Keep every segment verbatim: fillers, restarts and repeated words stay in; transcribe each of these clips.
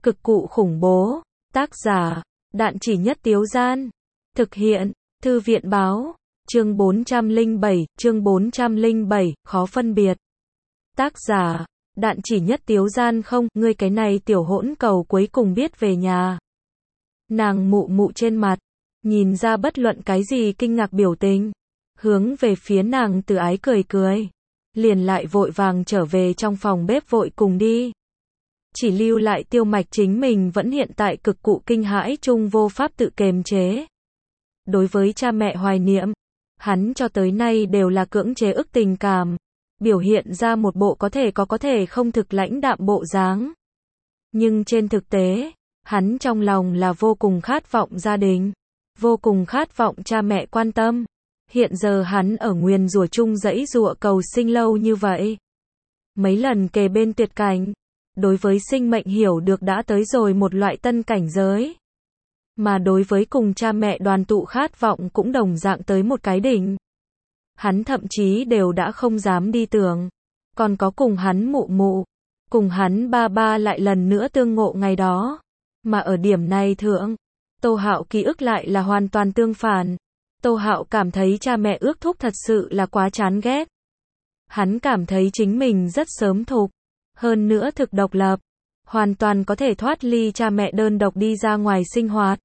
Cực cụ khủng bố. Tác giả, Đạn Chỉ Nhất Tiếu Gian. Thực hiện, Thư viện báo. Chương bốn trăm lẻ bảy, chương bốn trăm lẻ bảy, khó phân biệt. Tác giả, Đạn Chỉ Nhất Tiếu Gian. Không, ngươi cái này tiểu hỗn cầu cuối cùng biết về nhà. Nàng mụ mụ trên mặt, nhìn ra bất luận cái gì kinh ngạc biểu tình. Hướng về phía nàng từ ái cười cười. Liền lại vội vàng trở về trong phòng bếp vội cùng đi. Chỉ lưu lại Tiêu Mạch chính mình vẫn hiện tại cực cụ kinh hãi chung vô pháp tự kềm chế. Đối với cha mẹ hoài niệm, hắn cho tới nay đều là cưỡng chế ức tình cảm, biểu hiện ra một bộ có thể có có thể không thực lãnh đạm bộ dáng. Nhưng trên thực tế, hắn trong lòng là vô cùng khát vọng gia đình, vô cùng khát vọng cha mẹ quan tâm. Hiện giờ hắn ở nguyền rủa chung dãy dụa cầu sinh lâu như vậy. Mấy lần kề bên tuyệt cảnh, đối với sinh mệnh hiểu được đã tới rồi một loại tân cảnh giới. Mà đối với cùng cha mẹ đoàn tụ khát vọng cũng đồng dạng tới một cái đỉnh. Hắn thậm chí đều đã không dám đi tưởng. Còn có cùng hắn mụ mụ, cùng hắn ba ba lại lần nữa tương ngộ ngày đó. Mà ở điểm này thượng, Tô Hạo ký ức lại là hoàn toàn tương phản. Tô Hạo cảm thấy cha mẹ ước thúc thật sự là quá chán ghét. Hắn cảm thấy chính mình rất sớm thục, hơn nữa thực độc lập, hoàn toàn có thể thoát ly cha mẹ đơn độc đi ra ngoài sinh hoạt.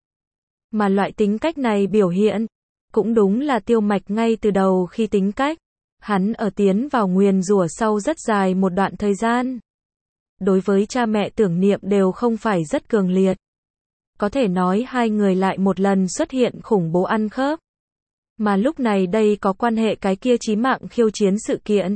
Mà loại tính cách này biểu hiện, cũng đúng là Tiêu Mạch ngay từ đầu khi tính cách. Hắn ở tiến vào nguyền rủa sau rất dài một đoạn thời gian. Đối với cha mẹ tưởng niệm đều không phải rất cường liệt. Có thể nói hai người lại một lần xuất hiện khủng bố ăn khớp. Mà lúc này đây có quan hệ cái kia chí mạng khiêu chiến sự kiện.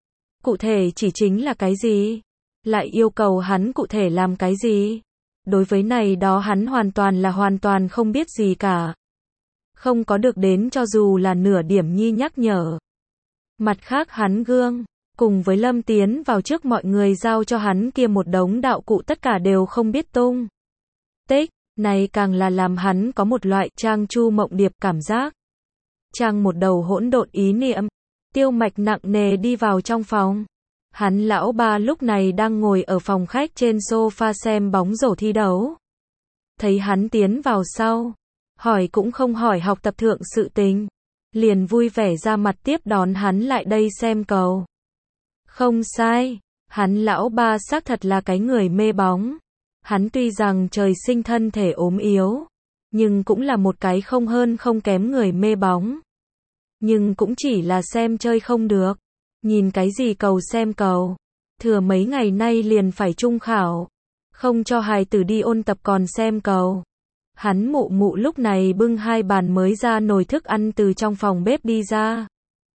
Cụ thể chỉ chính là cái gì? Lại yêu cầu hắn cụ thể làm cái gì? Đối với này đó hắn hoàn toàn là hoàn toàn không biết gì cả. Không có được đến cho dù là nửa điểm nhi nhắc nhở. Mặt khác hắn gương, cùng với Lâm tiến vào trước mọi người giao cho hắn kia một đống đạo cụ tất cả đều không biết tung tích, này càng là làm hắn có một loại trang chu mộng điệp cảm giác. Trang một đầu hỗn độn ý niệm, Tiêu Mạch nặng nề đi vào trong phòng. Hắn lão ba lúc này đang ngồi ở phòng khách trên sofa xem bóng rổ thi đấu. Thấy hắn tiến vào sau, hỏi cũng không hỏi học tập thượng sự tình, liền vui vẻ ra mặt tiếp đón hắn lại đây xem cầu. Không sai, hắn lão ba xác thật là cái người mê bóng. Hắn tuy rằng trời sinh thân thể ốm yếu, nhưng cũng là một cái không hơn không kém người mê bóng. Nhưng cũng chỉ là xem chơi không được. Nhìn cái gì cầu xem cầu. Thừa mấy ngày nay liền phải trung khảo. Không cho hài tử đi ôn tập còn xem cầu. Hắn mụ mụ lúc này bưng hai bàn mới ra nồi thức ăn từ trong phòng bếp đi ra.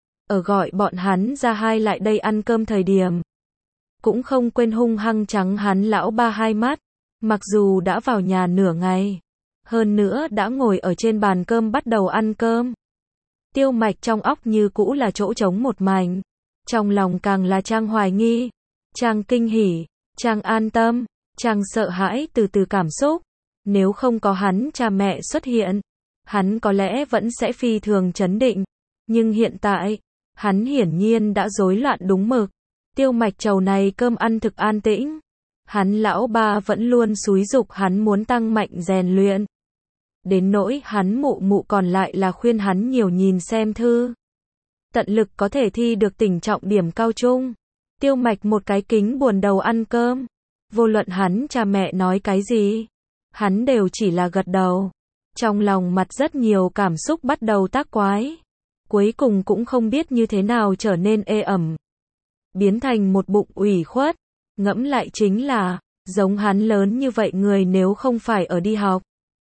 Ở gọi bọn hắn ra hai lại đây ăn cơm thời điểm. Cũng không quên hung hăng trắng hắn lão ba hai mắt. Mặc dù đã vào nhà nửa ngày. Hơn nữa đã ngồi ở trên bàn cơm bắt đầu ăn cơm. Tiêu Mạch trong óc như cũ là chỗ trống một mảnh. Trong lòng càng là trang hoài nghi, trang kinh hỉ, trang an tâm, trang sợ hãi từ từ cảm xúc. Nếu không có hắn cha mẹ xuất hiện, hắn có lẽ vẫn sẽ phi thường chấn định. Nhưng hiện tại, hắn hiển nhiên đã rối loạn đúng mực. Tiêu Mạch trầu này cơm ăn thực an tĩnh. Hắn lão ba vẫn luôn xúi giục hắn muốn tăng mạnh rèn luyện. Đến nỗi hắn mụ mụ còn lại là khuyên hắn nhiều nhìn xem thư. Tận lực có thể thi được tỉnh trọng điểm cao trung. Tiêu Mạch một cái kính buồn đầu ăn cơm. Vô luận hắn cha mẹ nói cái gì, hắn đều chỉ là gật đầu. Trong lòng mặt rất nhiều cảm xúc bắt đầu tác quái. Cuối cùng cũng không biết như thế nào trở nên ê ẩm. Biến thành một bụng ủy khuất. Ngẫm lại chính là, giống hắn lớn như vậy người nếu không phải ở đi học.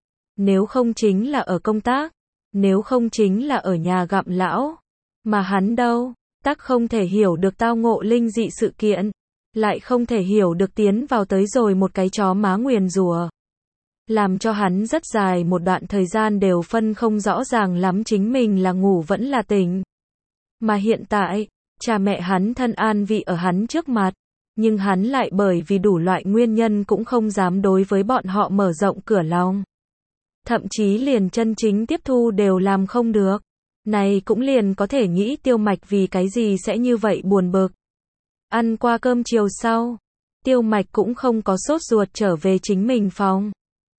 Nếu không chính là ở công tác. Nếu không chính là ở nhà gặm lão. Mà hắn đâu, tắc không thể hiểu được tao ngộ linh dị sự kiện. Lại không thể hiểu được tiến vào tới rồi một cái chó má nguyền rủa. Làm cho hắn rất dài một đoạn thời gian đều phân không rõ ràng lắm chính mình là ngủ vẫn là tỉnh. Mà hiện tại, cha mẹ hắn thân an vị ở hắn trước mặt. Nhưng hắn lại bởi vì đủ loại nguyên nhân cũng không dám đối với bọn họ mở rộng cửa lòng. Thậm chí liền chân chính tiếp thu đều làm không được. Này cũng liền có thể nghĩ Tiêu Mạch vì cái gì sẽ như vậy buồn bực. Ăn qua cơm chiều sau, Tiêu Mạch cũng không có sốt ruột trở về chính mình phòng,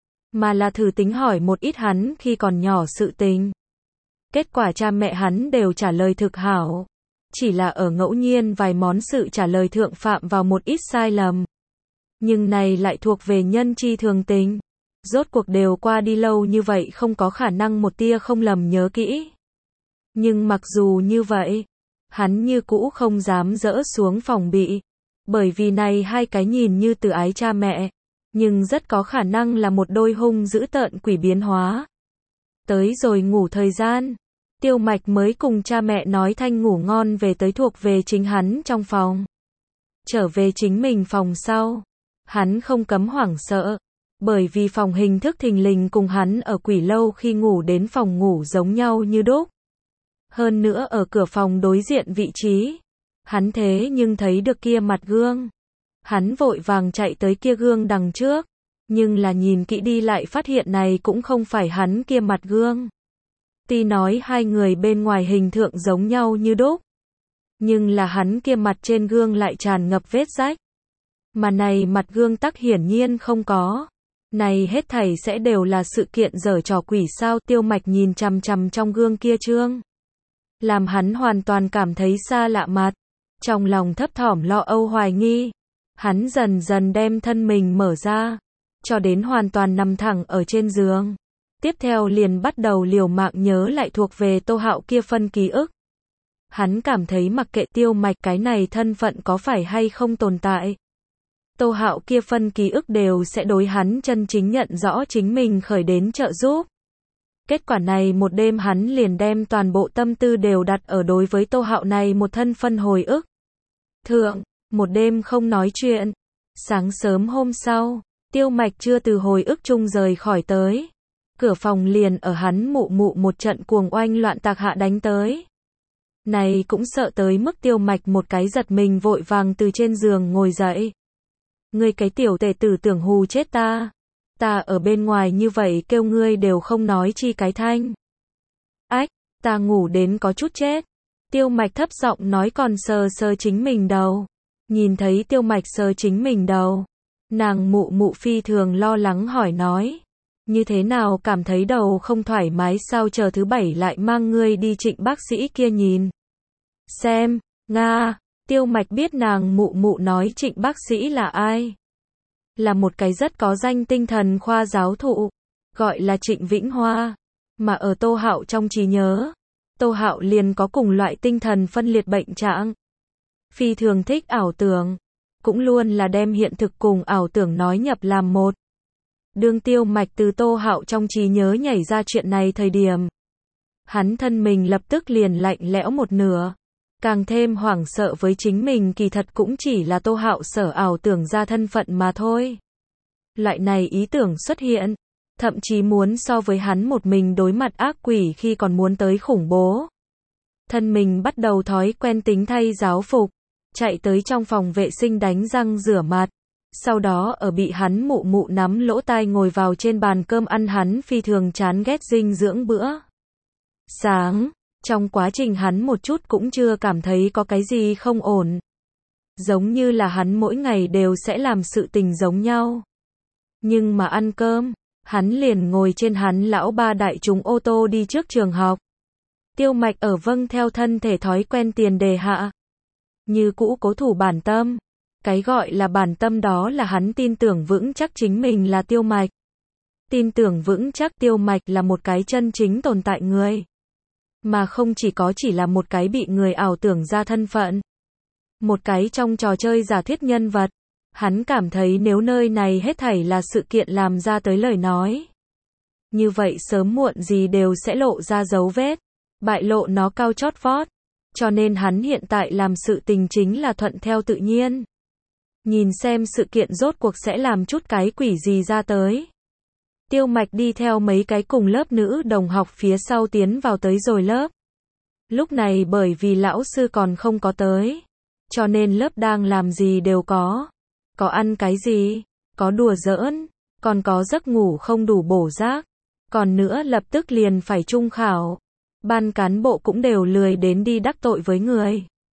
mà là thử tính hỏi một ít hắn khi còn nhỏ sự tình. Kết quả cha mẹ hắn đều trả lời thực hảo, chỉ là ở ngẫu nhiên vài món sự trả lời thượng phạm vào một ít sai lầm. Nhưng này lại thuộc về nhân chi thường tình. Rốt cuộc đều qua đi lâu như vậy không có khả năng một tia không lầm nhớ kỹ. Nhưng mặc dù như vậy, hắn như cũ không dám dỡ xuống phòng bị. Bởi vì này hai cái nhìn như từ ái cha mẹ, nhưng rất có khả năng là một đôi hung dữ tợn quỷ biến hóa. Tới rồi ngủ thời gian, Tiêu Mạch mới cùng cha mẹ nói thanh ngủ ngon về tới thuộc về chính hắn trong phòng. Trở về chính mình phòng sau, hắn không cấm hoảng sợ, bởi vì phòng hình thức thình lình cùng hắn ở quỷ lâu khi ngủ đến phòng ngủ giống nhau như đúc. Hơn nữa ở cửa phòng đối diện vị trí, hắn thế nhưng thấy được kia mặt gương. Hắn vội vàng chạy tới kia gương đằng trước, nhưng là nhìn kỹ đi lại phát hiện này cũng không phải hắn kia mặt gương. Tuy nói hai người bên ngoài hình thượng giống nhau như đúc, nhưng là hắn kia mặt trên gương lại tràn ngập vết rách. Mà này mặt gương tắc hiển nhiên không có. Này hết thảy sẽ đều là sự kiện giở trò quỷ sao. Tiêu Mạch nhìn chằm chằm trong gương kia trương, làm hắn hoàn toàn cảm thấy xa lạ mặt. Trong lòng thấp thỏm lo âu hoài nghi, hắn dần dần đem thân mình mở ra, cho đến hoàn toàn nằm thẳng ở trên giường. Tiếp theo liền bắt đầu liều mạng nhớ lại thuộc về Tô Hạo kia phân ký ức. Hắn cảm thấy mặc kệ Tiêu Mạch cái này thân phận có phải hay không tồn tại, Tô Hạo kia phân ký ức đều sẽ đối hắn chân chính nhận rõ chính mình khởi đến trợ giúp. Kết quả này một đêm hắn liền đem toàn bộ tâm tư đều đặt ở đối với Tô Hạo này một thân phân hồi ức. Thượng, một đêm không nói chuyện. Sáng sớm hôm sau, Tiêu Mạch chưa từ hồi ức chung rời khỏi tới. Cửa phòng liền ở hắn mụ mụ một trận cuồng oanh loạn tạc hạ đánh tới. Này cũng sợ tới mức Tiêu Mạch một cái giật mình vội vàng từ trên giường ngồi dậy. Ngươi cái tiểu tể tử tưởng hù chết ta. Ta ở bên ngoài như vậy kêu ngươi đều không nói chi cái thanh. Ách, ta ngủ đến có chút chết. Tiêu Mạch thấp giọng nói còn sờ sờ chính mình đầu. Nhìn thấy Tiêu Mạch sờ chính mình đầu, nàng mụ mụ phi thường lo lắng hỏi nói. Như thế nào cảm thấy đầu không thoải mái sao, chờ thứ bảy lại mang ngươi đi Trịnh bác sĩ kia nhìn xem. Nga, Tiêu Mạch biết nàng mụ mụ nói Trịnh bác sĩ là ai. Là một cái rất có danh tinh thần khoa giáo thụ, gọi là Trịnh Vĩnh Hoa. Mà ở Tô Hạo trong trí nhớ, Tô Hạo liền có cùng loại tinh thần phân liệt bệnh trạng. Phi thường thích ảo tưởng, cũng luôn là đem hiện thực cùng ảo tưởng nói nhập làm một. Đương Tiêu Mạch từ Tô Hạo trong trí nhớ nhảy ra chuyện này thời điểm, hắn thân mình lập tức liền lạnh lẽo một nửa, càng thêm hoảng sợ với chính mình kỳ thật cũng chỉ là Tô Hạo sở ảo tưởng ra thân phận mà thôi. Loại này ý tưởng xuất hiện, thậm chí muốn so với hắn một mình đối mặt ác quỷ khi còn muốn tới khủng bố. Thân mình bắt đầu thói quen tính thay giáo phục, chạy tới trong phòng vệ sinh đánh răng rửa mặt. Sau đó ở bị hắn mụ mụ nắm lỗ tai ngồi vào trên bàn cơm ăn hắn phi thường chán ghét dinh dưỡng bữa sáng. Trong quá trình hắn một chút cũng chưa cảm thấy có cái gì không ổn. Giống như là hắn mỗi ngày đều sẽ làm sự tình giống nhau. Nhưng mà ăn cơm, hắn liền ngồi trên hắn lão ba đại chúng ô tô đi trước trường học. Tiêu Mạch ở vâng theo thân thể thói quen tiền đề hạ, như cũ cố thủ bản tâm. Cái gọi là bản tâm đó là hắn tin tưởng vững chắc chính mình là Tiêu Mạch. Tin tưởng vững chắc Tiêu Mạch là một cái chân chính tồn tại người. Mà không chỉ có chỉ là một cái bị người ảo tưởng ra thân phận. Một cái trong trò chơi giả thuyết nhân vật. Hắn cảm thấy nếu nơi này hết thảy là sự kiện làm ra tới lời nói, như vậy sớm muộn gì đều sẽ lộ ra dấu vết, bại lộ nó cao chót vót. Cho nên hắn hiện tại làm sự tình chính là thuận theo tự nhiên. Nhìn xem sự kiện rốt cuộc sẽ làm chút cái quỷ gì ra tới. Tiêu Mạch đi theo mấy cái cùng lớp nữ đồng học phía sau tiến vào tới rồi lớp. Lúc này bởi vì lão sư còn không có tới, cho nên lớp đang làm gì đều có. Có ăn cái gì, có đùa giỡn, còn có giấc ngủ không đủ bổ giấc. Còn nữa lập tức liền phải trung khảo. Ban cán bộ cũng đều lười đến đi đắc tội với người.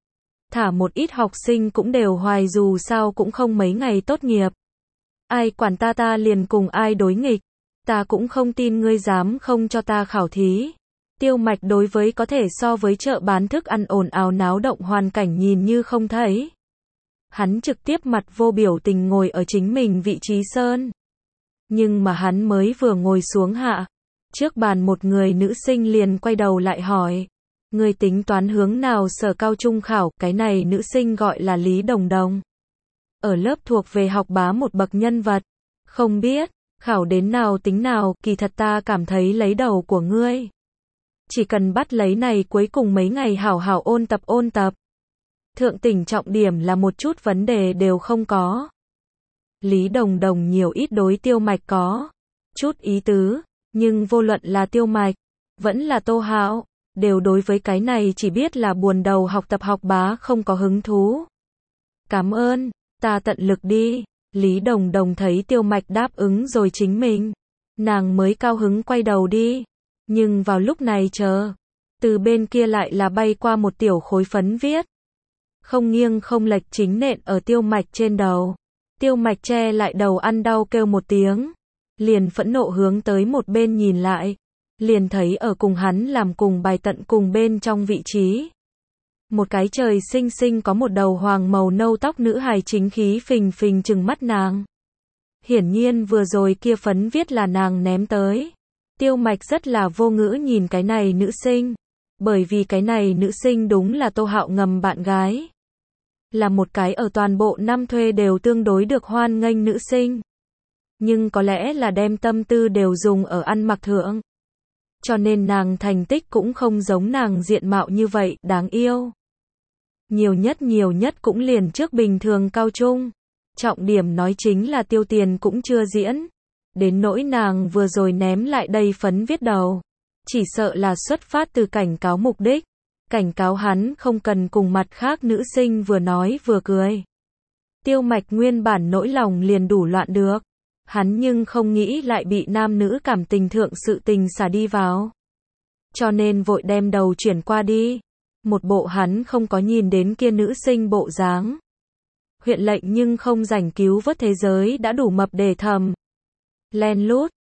thả một ít học sinh cũng đều hoài dù sao cũng không mấy ngày tốt nghiệp. Ai quản ta ta liền cùng ai đối nghịch, ta cũng không tin ngươi dám không cho ta khảo thí. Tiêu Mạch đối với có thể so với chợ bán thức ăn ồn ào náo động hoàn cảnh nhìn như không thấy. Hắn trực tiếp mặt vô biểu tình ngồi ở chính mình vị trí sơn. Nhưng mà hắn mới vừa ngồi xuống hạ, trước bàn một người nữ sinh liền quay đầu lại hỏi, ngươi tính toán hướng nào sở cao trung khảo, cái này nữ sinh gọi là Lý Đồng Đồng. Ở lớp thuộc về học bá một bậc nhân vật, không biết, khảo đến nào tính nào, kỳ thật ta cảm thấy lấy đầu của ngươi. Chỉ cần bắt lấy này cuối cùng mấy ngày hảo hảo ôn tập ôn tập. Thượng tỉnh trọng điểm là một chút vấn đề đều không có. Lý Đồng Đồng nhiều ít đối Tiêu Mạch có chút ý tứ, nhưng vô luận là Tiêu Mạch, vẫn là Tô Hạo, đều đối với cái này chỉ biết là buồn đầu học tập học bá không có hứng thú. Cảm ơn, ta tận lực đi. Lý Đồng Đồng thấy Tiêu Mạch đáp ứng rồi chính mình, nàng mới cao hứng quay đầu đi. Nhưng vào lúc này chờ, từ bên kia lại là bay qua một tiểu khối phấn viết. Không nghiêng không lệch chính nện ở Tiêu Mạch trên đầu. Tiêu Mạch che lại đầu ăn đau kêu một tiếng, liền phẫn nộ hướng tới một bên nhìn lại, liền thấy ở cùng hắn làm cùng bài tận cùng bên trong vị trí. Một cái trời xinh xinh có một đầu hoàng màu nâu tóc nữ hài chính khí phình phình trừng mắt nàng. Hiển nhiên vừa rồi kia phấn viết là nàng ném tới. Tiêu Mạch rất là vô ngữ nhìn cái này nữ sinh, bởi vì cái này nữ sinh đúng là Tô Hạo ngầm bạn gái. Là một cái ở toàn bộ năm thuê đều tương đối được hoan nghênh nữ sinh. Nhưng có lẽ là đem tâm tư đều dùng ở ăn mặc thượng. Cho nên nàng thành tích cũng không giống nàng diện mạo như vậy, đáng yêu. Nhiều nhất nhiều nhất cũng liền trước bình thường cao trung. Trọng điểm nói chính là tiêu tiền cũng chưa diễn. Đến nỗi nàng vừa rồi ném lại đây phấn viết đầu. Chỉ sợ là xuất phát từ cảnh cáo mục đích. Cảnh cáo hắn không cần cùng mặt khác nữ sinh vừa nói vừa cười. Tiêu Mạch nguyên bản nỗi lòng liền đủ loạn được. Hắn nhưng không nghĩ lại bị nam nữ cảm tình thượng sự tình xả đi vào. Cho nên vội đem đầu chuyển qua đi. Một bộ hắn không có nhìn đến kia nữ sinh bộ dáng. Huyện lệnh nhưng không rảnh cứu vớt thế giới đã đủ mập để thầm. Len lút,